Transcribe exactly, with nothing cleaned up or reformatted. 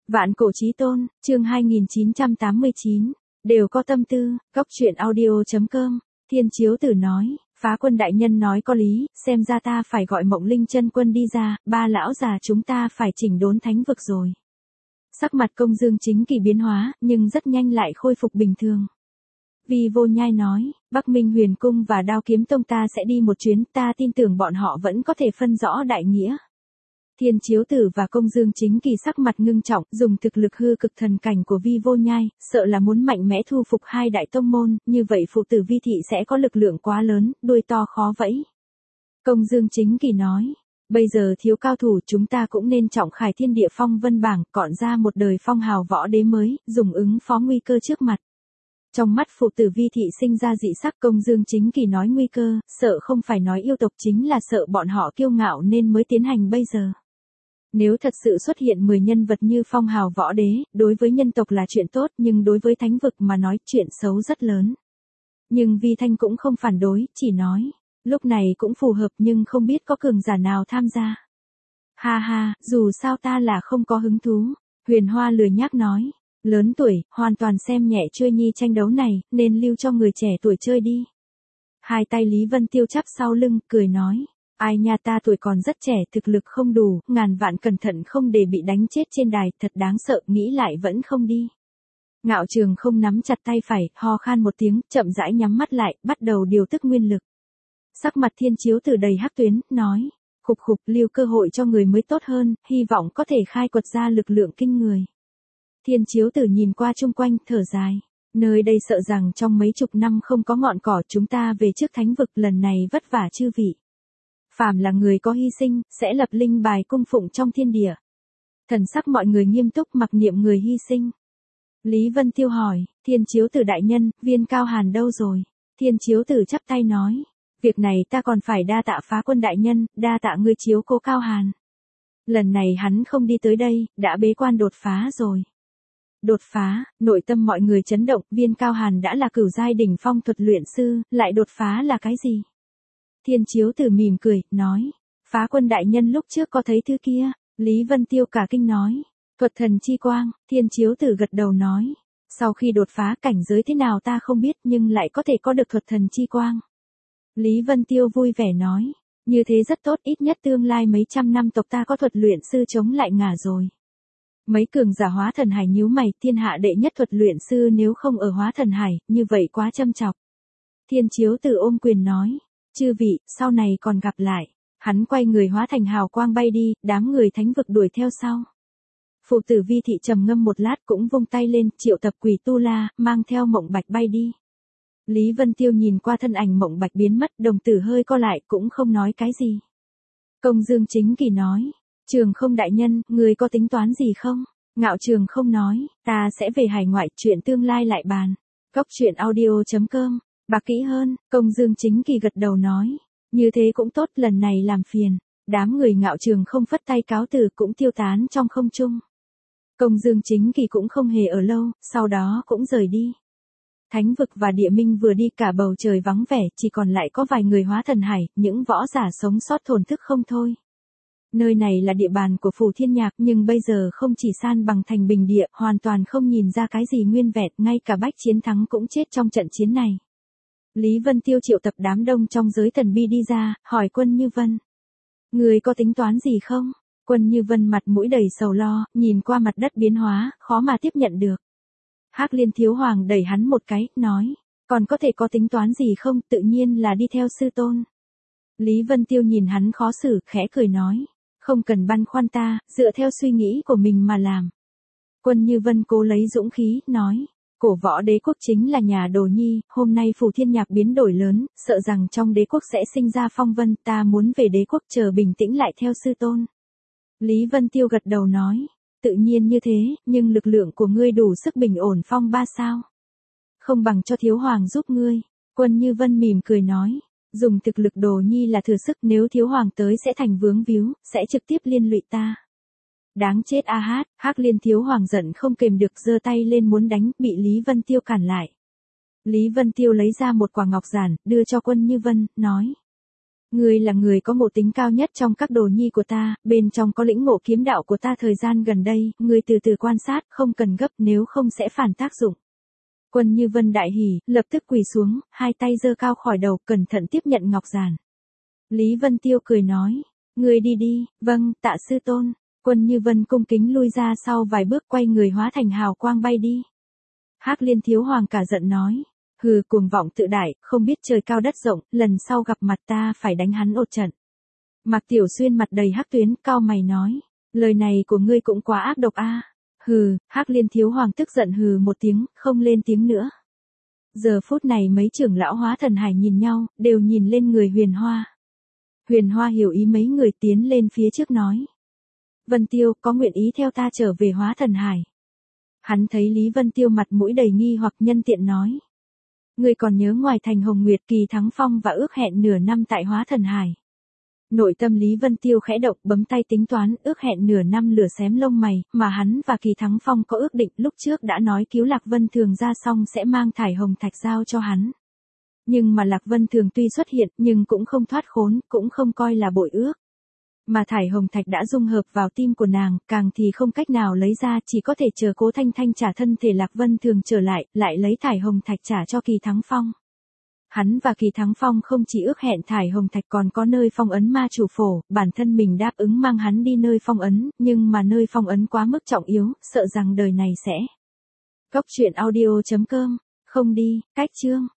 Vạn cổ chí tôn, chương hai nghìn chín trăm tám mươi chín, đều có tâm tư, góc truyện audio chấm com, Thiên Chiếu Tử nói, Phá Quân đại nhân nói có lý, xem ra ta phải gọi Mộng Linh chân quân đi ra, ba lão già chúng ta phải chỉnh đốn thánh vực rồi. Sắc mặt Công Dương Chính Kỳ biến hóa, nhưng rất nhanh lại khôi phục bình thường. Vi Vô Nhai nói, Bắc Minh Huyền Cung và Đao Kiếm Tông ta sẽ đi một chuyến, ta tin tưởng bọn họ vẫn có thể phân rõ đại nghĩa. Thiên Chiếu Tử và Công Dương Chính Kỳ sắc mặt ngưng trọng, dùng thực lực hư cực thần cảnh của Vi Vô Nhai, sợ là muốn mạnh mẽ thu phục hai đại tông môn, như vậy phụ tử Vi thị sẽ có lực lượng quá lớn, đuôi to khó vẫy. Công Dương Chính Kỳ nói, bây giờ thiếu cao thủ chúng ta cũng nên trọng khải thiên địa phong vân bảng, cọn ra một đời phong hào võ đế mới, dùng ứng phó nguy cơ trước mặt. Trong mắt phụ tử Vi thị sinh ra dị sắc. Công Dương Chính Kỳ nói nguy cơ, sợ không phải nói yêu tộc, chính là sợ bọn họ kiêu ngạo nên mới tiến hành bây giờ. Nếu thật sự xuất hiện mười nhân vật như phong hào võ đế, đối với nhân tộc là chuyện tốt, nhưng đối với thánh vực mà nói chuyện xấu rất lớn. Nhưng Vi Thanh cũng không phản đối, chỉ nói, lúc này cũng phù hợp nhưng không biết có cường giả nào tham gia. Ha ha, dù sao ta là không có hứng thú. Huyền Hoa lười nhác nói, lớn tuổi, hoàn toàn xem nhẹ Chuôi Nhi tranh đấu này, nên lưu cho người trẻ tuổi chơi đi. Hai tay Lý Vân Tiêu chắp sau lưng, cười nói, ai nha, ta tuổi còn rất trẻ, thực lực không đủ, ngàn vạn cẩn thận không để bị đánh chết trên đài, thật đáng sợ, nghĩ lại vẫn không đi. Ngạo Trường không nắm chặt tay phải, ho khan một tiếng, chậm rãi nhắm mắt lại, bắt đầu điều tức nguyên lực. Sắc mặt Thiên Chiếu Tử đầy hắc tuyến, nói, khục khục, lưu cơ hội cho người mới tốt hơn, hy vọng có thể khai quật ra lực lượng kinh người. Thiên Chiếu Tử nhìn qua chung quanh, thở dài. Nơi đây sợ rằng trong mấy chục năm không có ngọn cỏ, chúng ta về trước thánh vực, lần này vất vả chư vị. Phàm là người có hy sinh, sẽ lập linh bài cung phụng trong thiên địa. Thần sắc mọi người nghiêm túc, mặc niệm người hy sinh. Lý Vân Tiêu hỏi, Thiên Chiếu Tử đại nhân, Viên Cao Hàn đâu rồi? Thiên Chiếu Tử chắp tay nói, việc này ta còn phải đa tạ Phá Quân đại nhân, đa tạ ngươi chiếu cố Cao Hàn. Lần này hắn không đi tới đây, đã bế quan đột phá rồi. Đột phá, nội tâm mọi người chấn động, Viên Cao Hàn đã là cửu giai đỉnh phong thuật luyện sư, lại đột phá là cái gì? Thiên Chiếu Tử mỉm cười, nói, Phá Quân đại nhân lúc trước có thấy thứ kia? Lý Vân Tiêu cả kinh nói, thuật thần chi quang. Thiên Chiếu Tử gật đầu nói, sau khi đột phá cảnh giới thế nào ta không biết, nhưng lại có thể có được thuật thần chi quang. Lý Vân Tiêu vui vẻ nói, như thế rất tốt, ít nhất tương lai mấy trăm năm tộc ta có thuật luyện sư chống lại ngả rồi. Mấy cường giả Hóa Thần Hải nhíu mày, thiên hạ đệ nhất thuật luyện sư nếu không ở Hóa Thần Hải, như vậy quá châm chọc. Thiên Chiếu Tử ôm quyền nói, chư vị, sau này còn gặp lại. Hắn quay người hóa thành hào quang bay đi, đám người thánh vực đuổi theo sau. Phụ tử Vi thị trầm ngâm một lát cũng vung tay lên, triệu tập Quỷ Tu La, mang theo Mộng Bạch bay đi. Lý Vân Tiêu nhìn qua thân ảnh Mộng Bạch biến mất, đồng tử hơi co lại, cũng không nói cái gì. Công Dương Chính Kỳ nói, Trường Không đại nhân, người có tính toán gì không? Ngạo Trường Không nói, ta sẽ về hải ngoại, chuyện tương lai lại bàn. Góc truyện audio chấm com, bạc kỹ hơn. Công Dương Chính Kỳ gật đầu nói, như thế cũng tốt, lần này làm phiền. Đám người Ngạo Trường Không phất tay cáo từ cũng tiêu tán trong không trung. Công Dương Chính Kỳ cũng không hề ở lâu, sau đó cũng rời đi. Thánh vực và địa minh vừa đi, cả bầu trời vắng vẻ, chỉ còn lại có vài người Hóa Thần Hải, những võ giả sống sót thổn thức không thôi. Nơi này là địa bàn của Phù Thiên Nhạc, nhưng bây giờ không chỉ san bằng thành bình địa, hoàn toàn không nhìn ra cái gì nguyên vẹn, ngay cả Bách Chiến Thắng cũng chết trong trận chiến này. Lý Vân Tiêu triệu tập đám đông trong giới thần bi đi ra, hỏi Quân Như Vân. Người có tính toán gì không? Quân Như Vân mặt mũi đầy sầu lo, nhìn qua mặt đất biến hóa, khó mà tiếp nhận được. Hắc Liên Thiếu Hoàng đẩy hắn một cái, nói, còn có thể có tính toán gì không, tự nhiên là đi theo sư tôn. Lý Vân Tiêu nhìn hắn khó xử, khẽ cười nói, không cần băn khoăn ta, dựa theo suy nghĩ của mình mà làm. Quân Như Vân cố lấy dũng khí, nói, cổ võ đế quốc chính là nhà Đồ Nhi, hôm nay Phù Thiên Nhạc biến đổi lớn, sợ rằng trong đế quốc sẽ sinh ra phong vân, ta muốn về đế quốc chờ bình tĩnh lại theo sư tôn. Lý Vân Tiêu gật đầu nói, tự nhiên như thế, nhưng lực lượng của ngươi đủ sức bình ổn phong ba sao? Không bằng cho Thiếu Hoàng giúp ngươi. Quân Như Vân mỉm cười nói, dùng thực lực Đồ Nhi là thừa sức, nếu Thiếu Hoàng tới sẽ thành vướng víu, sẽ trực tiếp liên lụy ta. Đáng chết a hát, Hắc Liên Thiếu Hoàng giận không kềm được, giơ tay lên muốn đánh, bị Lý Vân Tiêu cản lại. Lý Vân Tiêu lấy ra một quả ngọc giản, đưa cho Quân Như Vân, nói, Ngươi là người có ngộ tính cao nhất trong các đồ nhi của ta, bên trong có lĩnh ngộ kiếm đạo của ta thời gian gần đây, ngươi từ từ quan sát, không cần gấp nếu không sẽ phản tác dụng. Quân Như Vân đại hỉ, lập tức quỳ xuống, hai tay giơ cao khỏi đầu, cẩn thận tiếp nhận ngọc giản. Lý Vân Tiêu cười nói, ngươi đi đi, vâng, tạ sư tôn. Quân Như Vân cung kính lui ra sau vài bước, quay người hóa thành hào quang bay đi. Hắc Liên Thiếu Hoàng cả giận nói, hừ, cuồng vọng tự đại, không biết trời cao đất rộng, lần sau gặp mặt ta phải đánh hắn một trận. Mạc Tiểu Xuyên mặt đầy hắc tuyến, cau mày nói, lời này của ngươi cũng quá ác độc a. Hừ, Hắc Liên Thiếu Hoàng tức giận hừ một tiếng, không lên tiếng nữa. Giờ phút này mấy trưởng lão Hóa Thần Hải nhìn nhau, đều nhìn lên người Huyền Hoa. Huyền Hoa hiểu ý mấy người tiến lên phía trước nói, Vân Tiêu, có nguyện ý theo ta trở về Hóa Thần Hải? Hắn thấy Lý Vân Tiêu mặt mũi đầy nghi hoặc, nhân tiện nói, ngươi còn nhớ ngoài thành Hồng Nguyệt Kỳ Thắng Phong và ước hẹn nửa năm tại Hóa Thần Hải? Nội tâm Lý Vân Tiêu khẽ động, bấm tay tính toán, ước hẹn nửa năm lửa xém lông mày, mà hắn và Kỳ Thắng Phong có ước định, lúc trước đã nói cứu Lạc Vân Thường ra xong sẽ mang thải hồng thạch giao cho hắn. Nhưng mà Lạc Vân Thường tuy xuất hiện, nhưng cũng không thoát khốn, cũng không coi là bội ước. Mà thải hồng thạch đã dung hợp vào tim của nàng, càng thì không cách nào lấy ra, chỉ có thể chờ Cố Thanh Thanh trả thân thể Lạc Vân Thường trở lại, lại lấy thải hồng thạch trả cho Kỳ Thắng Phong. Hắn và Kỳ Thắng Phong không chỉ ước hẹn thải hồng thạch còn có nơi phong ấn ma chủ phổ, bản thân mình đáp ứng mang hắn đi nơi phong ấn, nhưng mà nơi phong ấn quá mức trọng yếu, sợ rằng đời này sẽ. Góc truyện audio chấm com, không đi, cách chương.